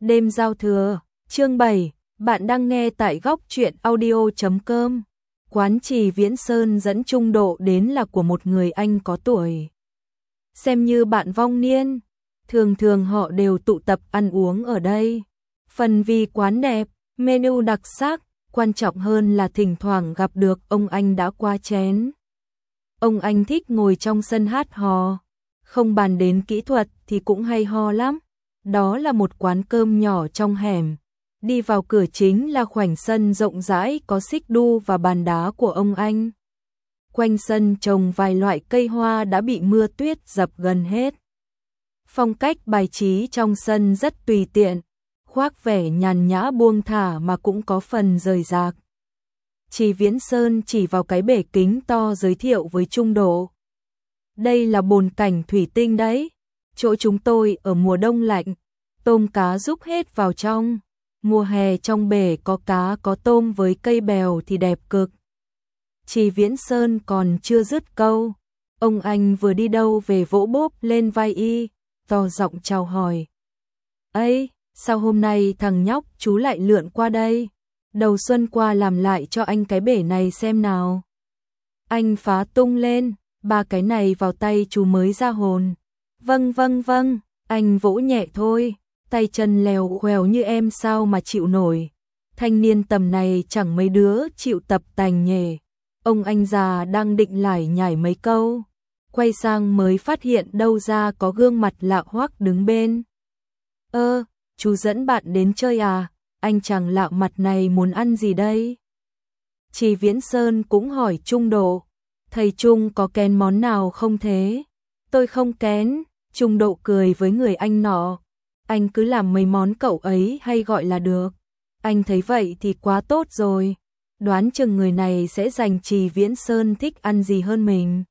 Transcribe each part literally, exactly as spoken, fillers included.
Đêm giao thừa, chương bảy, bạn đang nghe tại góc truyện audio chấm com. Quán trì Viễn Sơn dẫn Trung Độ đến là của một người anh có tuổi, xem như bạn vong niên. Thường thường họ đều tụ tập ăn uống ở đây. Phần vì quán đẹp, menu đặc sắc, quan trọng hơn là thỉnh thoảng gặp được ông anh đã qua chén. Ông anh thích ngồi trong sân hát hò, không bàn đến kỹ thuật thì cũng hay ho lắm. Đó là một quán cơm nhỏ trong hẻm. Đi vào cửa chính là khoảnh sân rộng rãi có xích đu và bàn đá của ông anh. Quanh sân trồng vài loại cây hoa đã bị mưa tuyết dập gần hết. Phong cách bài trí trong sân rất tùy tiện, khoác vẻ nhàn nhã buông thả mà cũng có phần rời rạc. Trì Viễn Sơn chỉ vào cái bể kính to giới thiệu với Trung Độ. Đây là bồn cảnh thủy tinh đấy. Chỗ chúng tôi ở mùa đông lạnh, tôm cá rúc hết vào trong. Mùa hè trong bể có cá có tôm với cây bèo thì đẹp cực. Trì Viễn Sơn còn chưa dứt câu, ông anh vừa đi đâu về vỗ bốp lên vai y, to giọng chào hỏi. Ấy, sao hôm nay thằng nhóc chú lại lượn qua đây? Đầu xuân qua làm lại cho anh cái bể này xem nào. Anh phá tung lên, ba cái này vào tay chú mới ra hồn. Vâng vâng vâng, anh vỗ nhẹ thôi, tay chân lèo quèo như em sao mà chịu nổi. Thanh niên tầm này chẳng mấy đứa chịu tập tành nhề. Ông anh già đang định lải nhải mấy câu, quay sang mới phát hiện đâu ra có gương mặt lạ hoắc đứng bên. Ơ, chú dẫn bạn đến chơi à? Anh chàng lạ mặt này muốn ăn gì đây? Trì Viễn Sơn cũng hỏi Trung Độ, thầy Trung có kén món nào không thế? Tôi không kén. Trung Độ cười với người anh nọ. Anh cứ làm mấy món cậu ấy hay gọi là được. Anh thấy vậy thì quá tốt rồi. Đoán chừng người này sẽ dành Trì Viễn Sơn thích ăn gì hơn mình.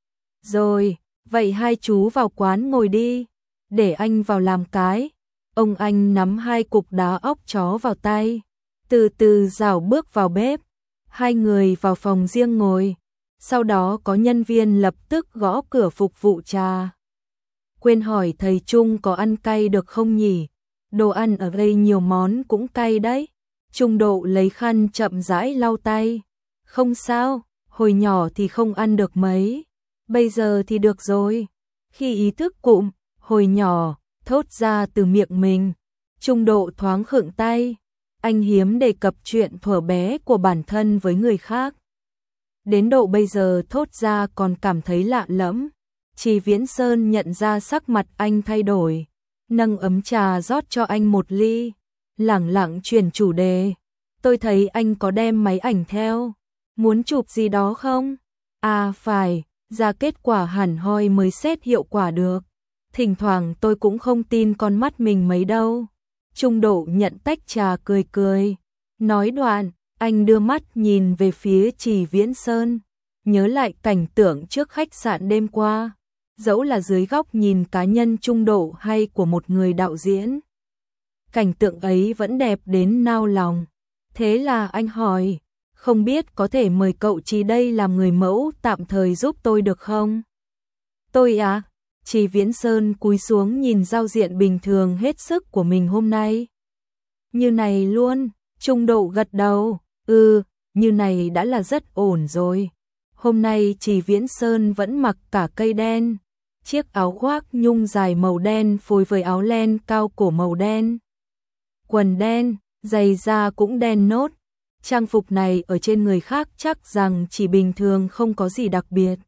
Rồi, vậy hai chú vào quán ngồi đi. Để anh vào làm cái. Ông anh nắm hai cục đá óc chó vào tay, từ từ rảo bước vào bếp. Hai người vào phòng riêng ngồi. Sau đó có nhân viên lập tức gõ cửa phục vụ trà. Quên hỏi thầy Trung có ăn cay được không nhỉ? Đồ ăn ở đây nhiều món cũng cay đấy. Trung Độ lấy khăn chậm rãi lau tay. Không sao, hồi nhỏ thì không ăn được mấy. Bây giờ thì được rồi. Khi ý thức cụm, hồi nhỏ, thốt ra từ miệng mình. Trung Độ thoáng khựng tay. Anh hiếm đề cập chuyện thuở bé của bản thân với người khác. Đến độ bây giờ thốt ra còn cảm thấy lạ lẫm. Trì Viễn Sơn nhận ra sắc mặt anh thay đổi, nâng ấm trà rót cho anh một ly, lẳng lặng chuyển chủ đề. Tôi thấy anh có đem máy ảnh theo, muốn chụp gì đó không? À phải, ra kết quả hẳn hoi mới xét hiệu quả được. Thỉnh thoảng tôi cũng không tin con mắt mình mấy đâu. Trung Độ nhận tách trà cười cười. Nói đoạn, anh đưa mắt nhìn về phía Trì Viễn Sơn, nhớ lại cảnh tượng trước khách sạn đêm qua. Dẫu là dưới góc nhìn cá nhân Trung Độ hay của một người đạo diễn, cảnh tượng ấy vẫn đẹp đến nao lòng. Thế là anh hỏi, không biết có thể mời cậu Trì đây làm người mẫu tạm thời giúp tôi được không? Tôi à? Trì Viễn Sơn cúi xuống nhìn giao diện bình thường hết sức của mình hôm nay. Như này luôn, Trung Độ gật đầu, ừ, như này đã là rất ổn rồi. Hôm nay Trì Viễn Sơn vẫn mặc cả cây đen. Chiếc áo khoác nhung dài màu đen phối với áo len cao cổ màu đen. Quần đen, giày da cũng đen nốt. Trang phục này ở trên người khác chắc rằng chỉ bình thường không có gì đặc biệt.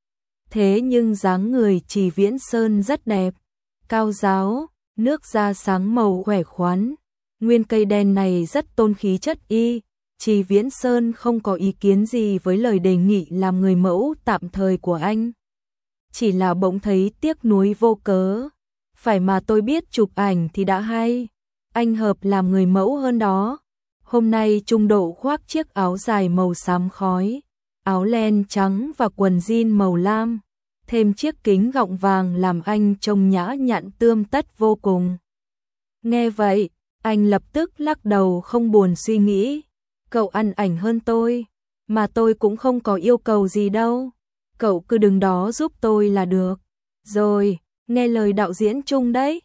Thế nhưng dáng người Trì Viễn Sơn rất đẹp. Cao ráo, nước da sáng màu khỏe khoắn. Nguyên cây đen này rất tôn khí chất y. Trì Viễn Sơn không có ý kiến gì với lời đề nghị làm người mẫu tạm thời của anh. Chỉ là bỗng thấy tiếc nuối vô cớ. Phải mà tôi biết chụp ảnh thì đã hay. Anh hợp làm người mẫu hơn đó. Hôm nay Trung Độ khoác chiếc áo dài màu xám khói, áo len trắng và quần jean màu lam. Thêm chiếc kính gọng vàng làm anh trông nhã nhặn tươm tất vô cùng. Nghe vậy, anh lập tức lắc đầu không buồn suy nghĩ. Cậu ăn ảnh hơn tôi, mà tôi cũng không có yêu cầu gì đâu. Cậu cứ đứng đó giúp tôi là được. Rồi, nghe lời đạo diễn Trung đấy.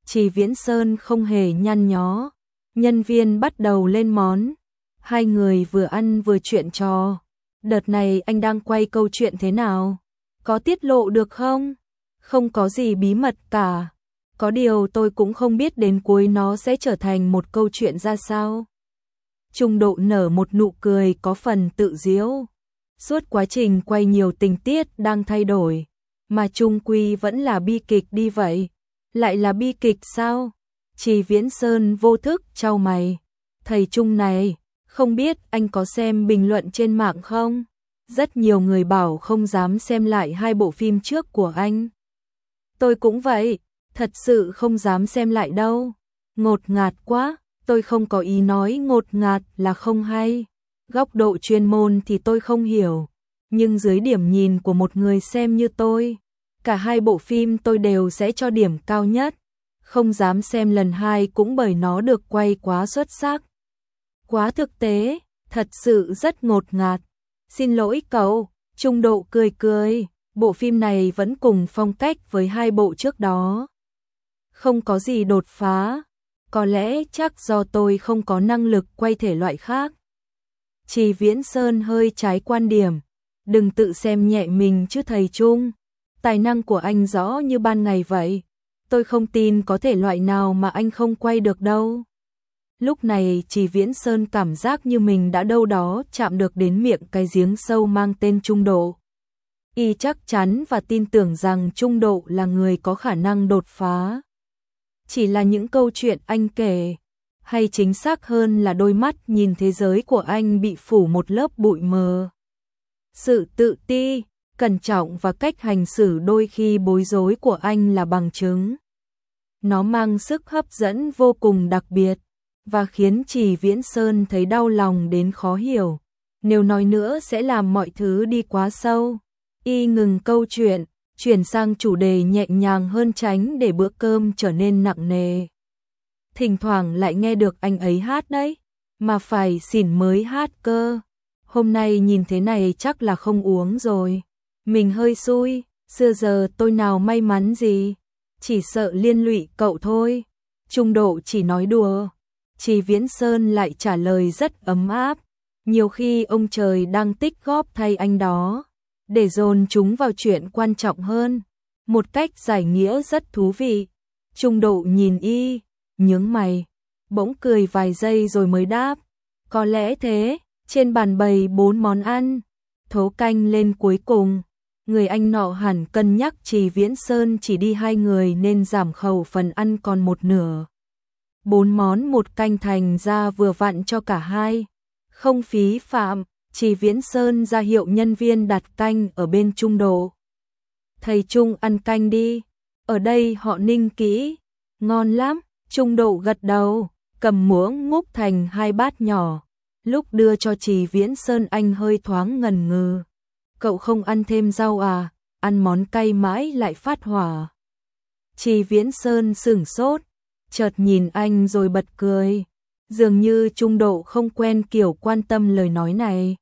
Trì Viễn Sơn không hề nhăn nhó. Nhân viên bắt đầu lên món. Hai người vừa ăn vừa chuyện trò. Đợt này anh đang quay câu chuyện thế nào? Có tiết lộ được không? Không có gì bí mật cả. Có điều tôi cũng không biết đến cuối nó sẽ trở thành một câu chuyện ra sao. Trung Độ nở một nụ cười có phần tự giễu. Suốt quá trình quay nhiều tình tiết đang thay đổi, mà chung quy vẫn là bi kịch đi vậy. Lại là bi kịch sao? Trì Viễn Sơn vô thức chau mày. Thầy Trung này, không biết anh có xem bình luận trên mạng không? Rất nhiều người bảo không dám xem lại hai bộ phim trước của anh. Tôi cũng vậy, thật sự không dám xem lại đâu. Ngột ngạt quá, tôi không có ý nói ngột ngạt là không hay. Góc độ chuyên môn thì tôi không hiểu, nhưng dưới điểm nhìn của một người xem như tôi, cả hai bộ phim tôi đều sẽ cho điểm cao nhất. Không dám xem lần hai cũng bởi nó được quay quá xuất sắc, quá thực tế, thật sự rất ngột ngạt. Xin lỗi cậu. Trung Độ cười cười, bộ phim này vẫn cùng phong cách với hai bộ trước đó. Không có gì đột phá, có lẽ chắc do tôi không có năng lực quay thể loại khác. Trì Viễn Sơn hơi trái quan điểm, đừng tự xem nhẹ mình chứ thầy Trung. Tài năng của anh rõ như ban ngày vậy, tôi không tin có thể loại nào mà anh không quay được đâu. Lúc này Trì Viễn Sơn cảm giác như mình đã đâu đó chạm được đến miệng cái giếng sâu mang tên Trung Độ. Y chắc chắn và tin tưởng rằng Trung Độ là người có khả năng đột phá. Chỉ là những câu chuyện anh kể, hay chính xác hơn là đôi mắt nhìn thế giới của anh bị phủ một lớp bụi mờ. Sự tự ti, cẩn trọng và cách hành xử đôi khi bối rối của anh là bằng chứng. Nó mang sức hấp dẫn vô cùng đặc biệt, và khiến Trì Viễn Sơn thấy đau lòng đến khó hiểu. Nếu nói nữa sẽ làm mọi thứ đi quá sâu. Y ngừng câu chuyện, chuyển sang chủ đề nhẹ nhàng hơn tránh để bữa cơm trở nên nặng nề. Thỉnh thoảng lại nghe được anh ấy hát đấy, mà phải xỉn mới hát cơ. Hôm nay nhìn thế này chắc là không uống rồi. Mình hơi xui, xưa giờ tôi nào may mắn gì, chỉ sợ liên lụy cậu thôi. Trung Độ chỉ nói đùa. Trì Viễn Sơn lại trả lời rất ấm áp. Nhiều khi ông trời đang tích góp thay anh đó, để dồn chúng vào chuyện quan trọng hơn. Một cách giải nghĩa rất thú vị. Trung Độ nhìn y, nhướng mày, bỗng cười vài giây rồi mới đáp. Có lẽ thế. Trên bàn bày bốn món ăn, thố canh lên cuối cùng. Người anh nọ hẳn cân nhắc Trì Viễn Sơn chỉ đi hai người nên giảm khẩu phần ăn còn một nửa. Bốn món một canh thành ra vừa vặn cho cả hai. Không phí phạm, Trì Viễn Sơn ra hiệu nhân viên đặt canh ở bên Trung Độ. Thầy Trung ăn canh đi, ở đây họ ninh kỹ. Ngon lắm. Trung Độ gật đầu, cầm muỗng ngúc thành hai bát nhỏ. Lúc đưa cho Trì Viễn Sơn anh hơi thoáng ngần ngừ. Cậu không ăn thêm rau à? Ăn món cay mãi lại phát hỏa. Trì Viễn Sơn sửng sốt, chợt nhìn anh rồi bật cười. Dường như Trung Độ không quen kiểu quan tâm lời nói này.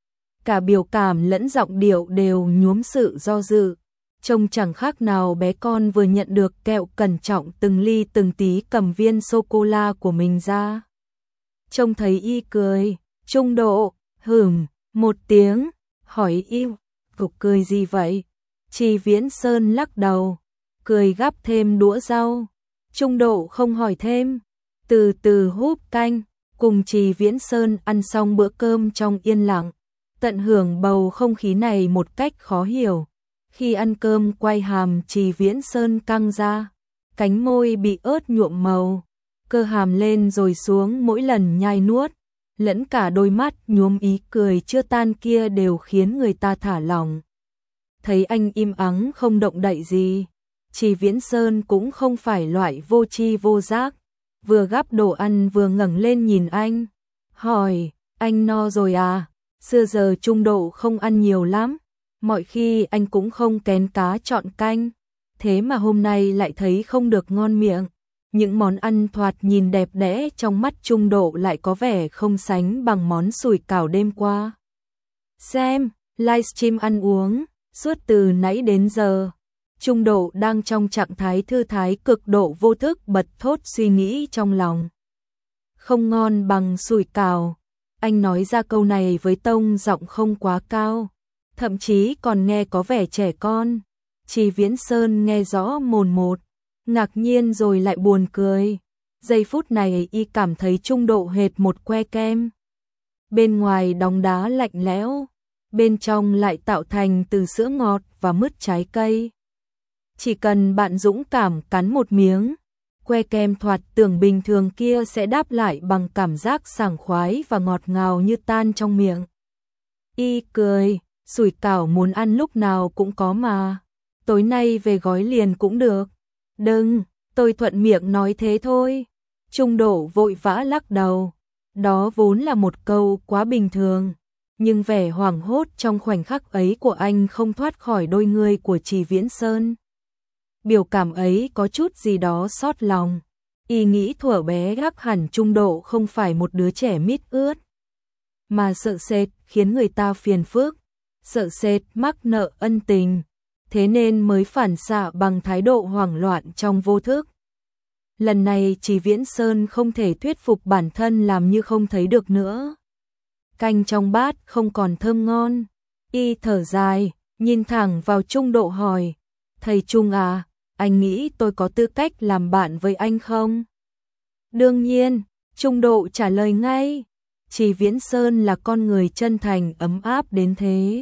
Cả biểu cảm lẫn giọng điệu đều nhuốm sự do dự. Trông chẳng khác nào bé con vừa nhận được kẹo, cẩn trọng từng ly từng tí cầm viên sô-cô-la của mình ra. Trông thấy y cười, Trung Độ, hửm, một tiếng, hỏi y, cục cười gì vậy? Trì Viễn Sơn lắc đầu, cười gắp thêm đũa rau. Trung Độ không hỏi thêm, từ từ húp canh, cùng Trì Viễn Sơn ăn xong bữa cơm trong yên lặng, tận hưởng bầu không khí này một cách khó hiểu. Khi ăn cơm quay hàm Trì Viễn Sơn căng ra, cánh môi bị ớt nhuộm màu, cơ hàm lên rồi xuống mỗi lần nhai nuốt, lẫn cả đôi mắt nhuốm ý cười chưa tan kia đều khiến người ta thả lỏng. Thấy anh im ắng không động đậy gì, Trì Viễn Sơn cũng không phải loại vô tri vô giác, vừa gắp đồ ăn vừa ngẩng lên nhìn anh, hỏi, anh no rồi à? Xưa giờ Trung Độ không ăn nhiều lắm, mọi khi anh cũng không kén cá chọn canh, thế mà hôm nay lại thấy không được ngon miệng. Những món ăn thoạt nhìn đẹp đẽ trong mắt Trung Độ lại có vẻ không sánh bằng món sủi cảo đêm qua. Xem, livestream ăn uống, suốt từ nãy đến giờ, Trung Độ đang trong trạng thái thư thái cực độ vô thức bật thốt suy nghĩ trong lòng. Không ngon bằng sủi cảo. Anh nói ra câu này với tông giọng không quá cao, thậm chí còn nghe có vẻ trẻ con. Trì Viễn Sơn nghe rõ mồn một, ngạc nhiên rồi lại buồn cười. Giây phút này y cảm thấy Trung Độ hệt một que kem. Bên ngoài đóng đá lạnh lẽo, bên trong lại tạo thành từ sữa ngọt và mứt trái cây. Chỉ cần bạn dũng cảm cắn một miếng, que kem thoạt tưởng bình thường kia sẽ đáp lại bằng cảm giác sảng khoái và ngọt ngào như tan trong miệng. Y cười, sủi cảo muốn ăn lúc nào cũng có mà. Tối nay về gói liền cũng được. Đừng, tôi thuận miệng nói thế thôi. Trung Độ vội vã lắc đầu. Đó vốn là một câu quá bình thường. Nhưng vẻ hoảng hốt trong khoảnh khắc ấy của anh không thoát khỏi đôi người của Trì Viễn Sơn. Biểu cảm ấy có chút gì đó xót lòng. Y nghĩ thuở bé gác hẳn Trung Độ không phải một đứa trẻ mít ướt, mà sợ sệt khiến người ta phiền phức, sợ sệt mắc nợ ân tình, thế nên mới phản xạ bằng thái độ hoảng loạn trong vô thức. Lần này Trì Viễn Sơn không thể thuyết phục bản thân làm như không thấy được nữa. Canh trong bát không còn thơm ngon. Y thở dài, nhìn thẳng vào Trung Độ hỏi, thầy Trung à, anh nghĩ tôi có tư cách làm bạn với anh không? Đương nhiên, Trung Độ trả lời ngay. Trì Viễn Sơn là con người chân thành ấm áp đến thế.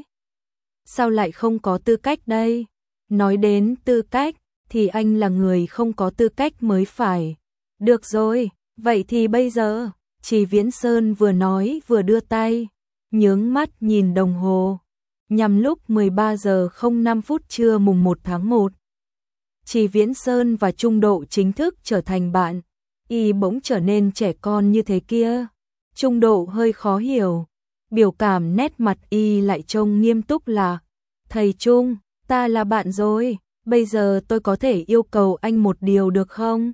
Sao lại không có tư cách đây? Nói đến tư cách, thì anh là người không có tư cách mới phải. Được rồi, vậy thì bây giờ, Trì Viễn Sơn vừa nói vừa đưa tay, nhướng mắt nhìn đồng hồ. Nhằm lúc mười ba giờ không năm phút trưa mùng một tháng một. Trì Viễn Sơn và Trung Độ chính thức trở thành bạn. Y bỗng trở nên trẻ con như thế kia. Trung Độ hơi khó hiểu. Biểu cảm nét mặt Y lại trông nghiêm túc là, thầy Trung, ta là bạn rồi, bây giờ tôi có thể yêu cầu anh một điều được không?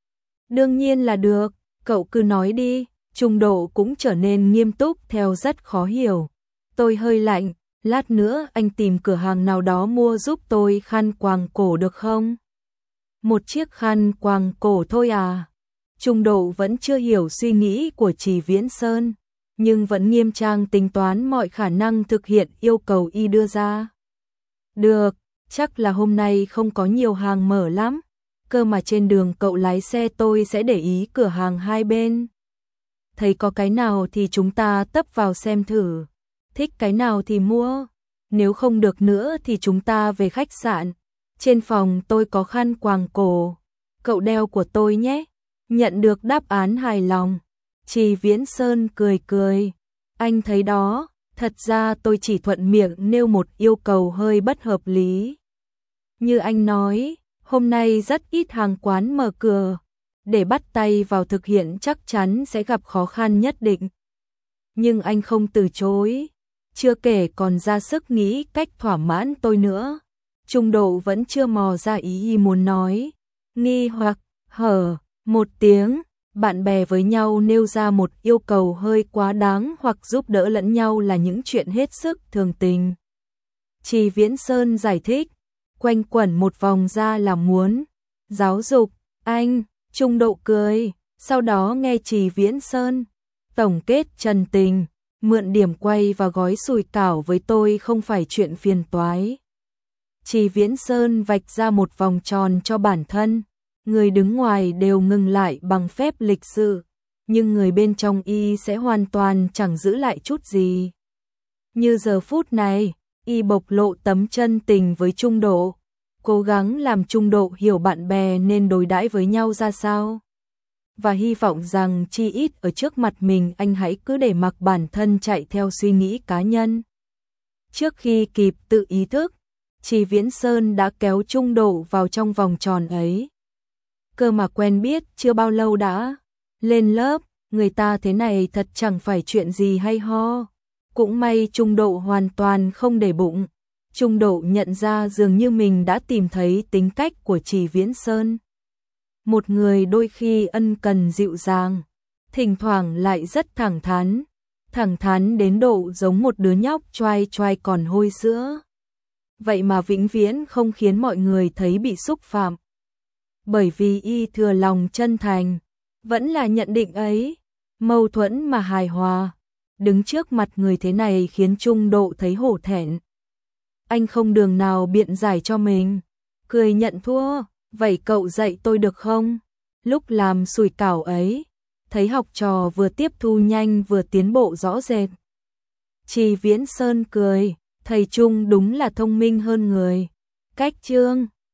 Đương nhiên là được, cậu cứ nói đi. Trung Độ cũng trở nên nghiêm túc theo rất khó hiểu. Tôi hơi lạnh, lát nữa anh tìm cửa hàng nào đó mua giúp tôi khăn quàng cổ được không? Một chiếc khăn quàng cổ thôi à? Trung Độ vẫn chưa hiểu suy nghĩ của Trì Viễn Sơn, nhưng vẫn nghiêm trang tính toán mọi khả năng thực hiện yêu cầu Y đưa ra. Được, chắc là hôm nay không có nhiều hàng mở lắm, cơ mà trên đường cậu lái xe tôi sẽ để ý cửa hàng hai bên. Thấy có cái nào thì chúng ta tấp vào xem thử, thích cái nào thì mua, nếu không được nữa thì chúng ta về khách sạn. Trên phòng tôi có khăn quàng cổ, cậu đeo của tôi nhé. Nhận được đáp án hài lòng, Trì Viễn Sơn cười cười. Anh thấy đó, thật ra tôi chỉ thuận miệng nêu một yêu cầu hơi bất hợp lý. Như anh nói, hôm nay rất ít hàng quán mở cửa, để bắt tay vào thực hiện chắc chắn sẽ gặp khó khăn nhất định. Nhưng anh không từ chối, chưa kể còn ra sức nghĩ cách thỏa mãn tôi nữa. Trung Độ vẫn chưa mò ra ý muốn nói, nghi hoặc hở một tiếng. Bạn bè với nhau nêu ra một yêu cầu hơi quá đáng hoặc giúp đỡ lẫn nhau là những chuyện hết sức thường tình. Trì Viễn Sơn giải thích, quanh quẩn một vòng ra là muốn giáo dục anh. Trung Độ cười, sau đó nghe Trì Viễn Sơn tổng kết trần tình, mượn điểm quay và gói sủi cảo với tôi không phải chuyện phiền toái. Trì Viễn Sơn vạch ra một vòng tròn cho bản thân. Người đứng ngoài đều ngừng lại bằng phép lịch sự, nhưng người bên trong Y sẽ hoàn toàn chẳng giữ lại chút gì. Như giờ phút này, Y bộc lộ tấm chân tình với Trung Độ, cố gắng làm Trung Độ hiểu bạn bè nên đối đãi với nhau ra sao. Và hy vọng rằng chi ít ở trước mặt mình anh hãy cứ để mặc bản thân chạy theo suy nghĩ cá nhân. Trước khi kịp tự ý thức, Trì Viễn Sơn đã kéo Trung Độ vào trong vòng tròn ấy. Cơ mà quen biết chưa bao lâu đã lên lớp, người ta thế này thật chẳng phải chuyện gì hay ho. Cũng may Trung Độ hoàn toàn không để bụng. Trung Độ nhận ra dường như mình đã tìm thấy tính cách của Trì Viễn Sơn. Một người đôi khi ân cần dịu dàng, thỉnh thoảng lại rất thẳng thắn, thẳng thắn đến độ giống một đứa nhóc choai choai còn hôi sữa. vậy mà vĩnh viễn không khiến mọi người thấy bị xúc phạm. Bởi vì y thừa lòng chân thành, vẫn là nhận định ấy, mâu thuẫn mà hài hòa. Đứng trước mặt người thế này khiến Trung Độ thấy hổ thẹn. Anh không đường nào biện giải cho mình, cười nhận thua, vậy cậu dạy tôi được không? Lúc làm sủi cảo ấy, thấy học trò vừa tiếp thu nhanh vừa tiến bộ rõ rệt. Trì Viễn Sơn cười, thầy Trung đúng là thông minh hơn người. Cách chương